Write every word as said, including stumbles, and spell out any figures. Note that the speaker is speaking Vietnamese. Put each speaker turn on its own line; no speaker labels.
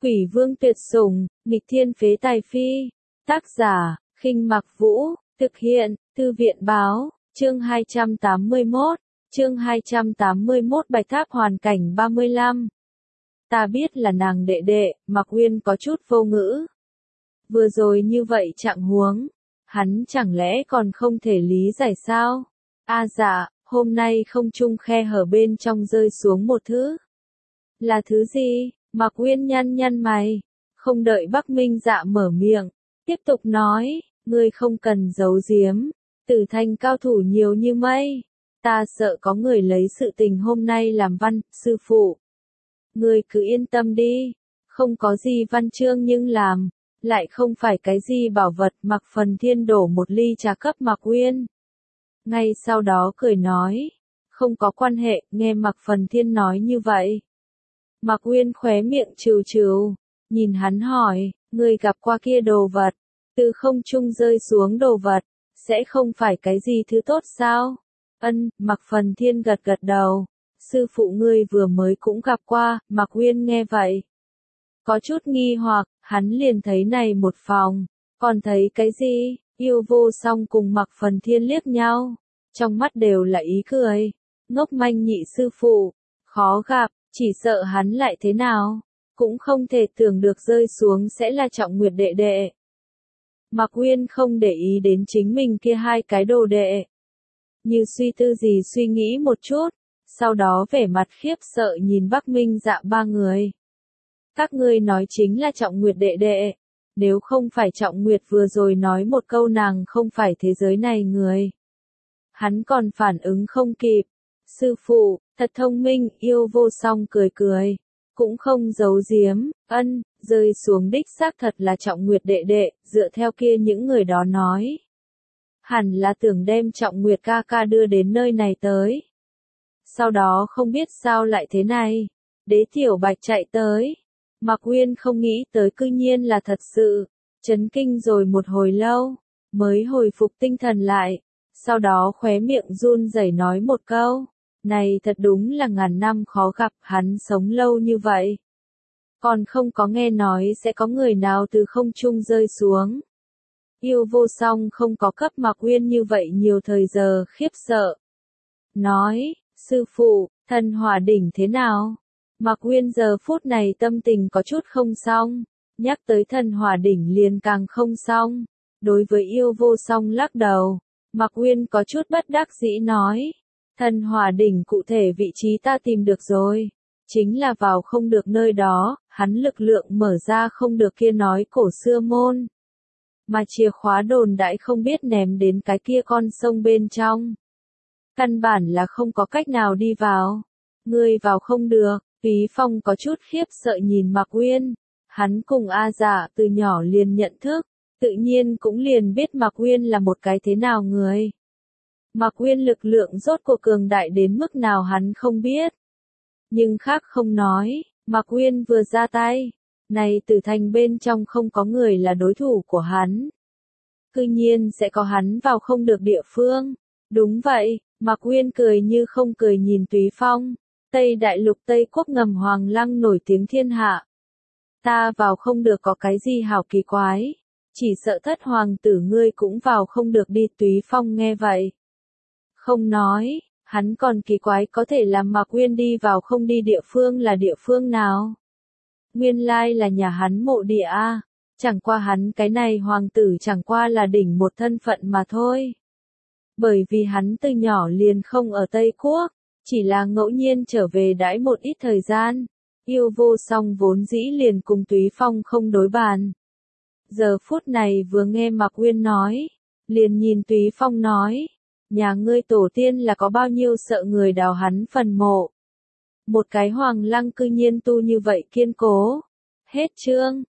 Quỷ vương tuyệt sủng, nghịch thiên phế tài phi. Tác giả, Khinh Mặc Vũ, thực hiện, Thư viện báo, chương hai trăm tám mươi mốt, chương hai trăm tám mươi mốt Bạch Tháp hoàn cảnh ba mươi lăm. Ta biết là nàng đệ đệ, Mạc Uyên có chút vô ngữ. Vừa rồi như vậy trạng huống, hắn chẳng lẽ còn không thể lý giải sao? A à dạ, hôm nay không trung khe hở bên trong rơi xuống một thứ. Là thứ gì? Mạc Uyên nhăn nhăn mày, không đợi Bắc Minh Dạ mở miệng, tiếp tục nói, ngươi không cần giấu giếm, Tử Thành cao thủ nhiều như mây, ta sợ có người lấy sự tình hôm nay làm văn, sư phụ. Ngươi cứ yên tâm đi, không có gì văn chương nhưng làm, lại không phải cái gì bảo vật. Mạc Phần Thiên đổ một ly trà cấp Mạc Uyên. Ngay sau đó cười nói, không có quan hệ. Nghe Mạc Phần Thiên nói như vậy, Mạc Uyên khóe miệng trừ trừ, nhìn hắn hỏi, ngươi gặp qua kia đồ vật, từ không trung rơi xuống đồ vật, sẽ không phải cái gì thứ tốt sao? Ân, Mạc Phần Thiên gật gật đầu, sư phụ ngươi vừa mới cũng gặp qua. Mạc Uyên nghe vậy, có chút nghi hoặc, hắn liền thấy này một phòng, còn thấy cái gì? Yêu Vô Song cùng Mạc Phần Thiên liếc nhau, trong mắt đều là ý cười, ngốc manh nhị sư phụ, khó gặp. Chỉ sợ hắn lại thế nào, cũng không thể tưởng được rơi xuống sẽ là Trọng Nguyệt đệ đệ. Mạc Uyên không để ý đến chính mình kia hai cái đồ đệ, như suy tư gì suy nghĩ một chút, sau đó vẻ mặt khiếp sợ nhìn Bắc Minh Dạ ba người. Các ngươi nói chính là Trọng Nguyệt đệ đệ, nếu không phải Trọng Nguyệt vừa rồi nói một câu nàng không phải thế giới này người. Hắn còn phản ứng không kịp. Sư phụ, thật thông minh. Yêu Vô Song cười cười, cũng không giấu giếm, ân, rơi xuống đích xác thật là Trọng Nguyệt đệ đệ, dựa theo kia những người đó nói. Hẳn là tưởng đem Trọng Nguyệt ca ca đưa đến nơi này tới. Sau đó không biết sao lại thế này, Đế Tiểu Bạch chạy tới. Mạc Uyên không nghĩ tới cư nhiên là thật sự, chấn kinh rồi một hồi lâu, mới hồi phục tinh thần lại, sau đó khóe miệng run rẩy nói một câu. Này thật đúng là ngàn năm khó gặp, hắn sống lâu như vậy, còn không có nghe nói sẽ có người nào từ không trung rơi xuống. Yêu Vô Song không có cấp Mạc Uyên như vậy nhiều thời giờ khiếp sợ. Nói, sư phụ, thần hỏa đỉnh thế nào? Mạc Uyên giờ phút này tâm tình có chút không xong, nhắc tới thần hỏa đỉnh liền càng không xong. Đối với Yêu Vô Song lắc đầu, Mạc Uyên có chút bất đắc dĩ nói. Thần hỏa đỉnh cụ thể vị trí ta tìm được rồi, chính là vào không được nơi đó, hắn lực lượng mở ra không được kia nói cổ xưa môn. Mà chìa khóa đồn đãi không biết ném đến cái kia con sông bên trong. Căn bản là không có cách nào đi vào. Ngươi vào không được. Túy Phong có chút khiếp sợ nhìn Mạc Uyên, hắn cùng A Dạ từ nhỏ liền nhận thức, tự nhiên cũng liền biết Mạc Uyên là một cái thế nào người. Mạc Uyên lực lượng rốt cuộc cường đại đến mức nào hắn không biết. Nhưng khác không nói, Mạc Uyên vừa ra tay, này Tử Thành bên trong không có người là đối thủ của hắn. Cư nhiên sẽ có hắn vào không được địa phương. Đúng vậy, Mạc Uyên cười như không cười nhìn Túy Phong, Tây Đại Lục Tây Quốc ngầm Hoàng Lăng nổi tiếng thiên hạ. Ta vào không được có cái gì hảo kỳ quái, chỉ sợ thất hoàng tử ngươi cũng vào không được đi. Túy Phong nghe vậy, không nói, hắn còn kỳ quái có thể làm Mạc Uyên đi vào không đi địa phương là địa phương nào. Nguyên lai là nhà hắn mộ địa a, chẳng qua hắn cái này hoàng tử chẳng qua là đỉnh một thân phận mà thôi. Bởi vì hắn từ nhỏ liền không ở Tây Quốc, chỉ là ngẫu nhiên trở về đãi một ít thời gian. Yêu Vô Song vốn dĩ liền cùng Túy Phong không đối bàn. Giờ phút này vừa nghe Mạc Uyên nói, liền nhìn Túy Phong nói. Nhà ngươi tổ tiên là có bao nhiêu sợ người đào hắn phần mộ. Một cái Hoàng Lăng cư nhiên tu như vậy kiên cố. Hết chương.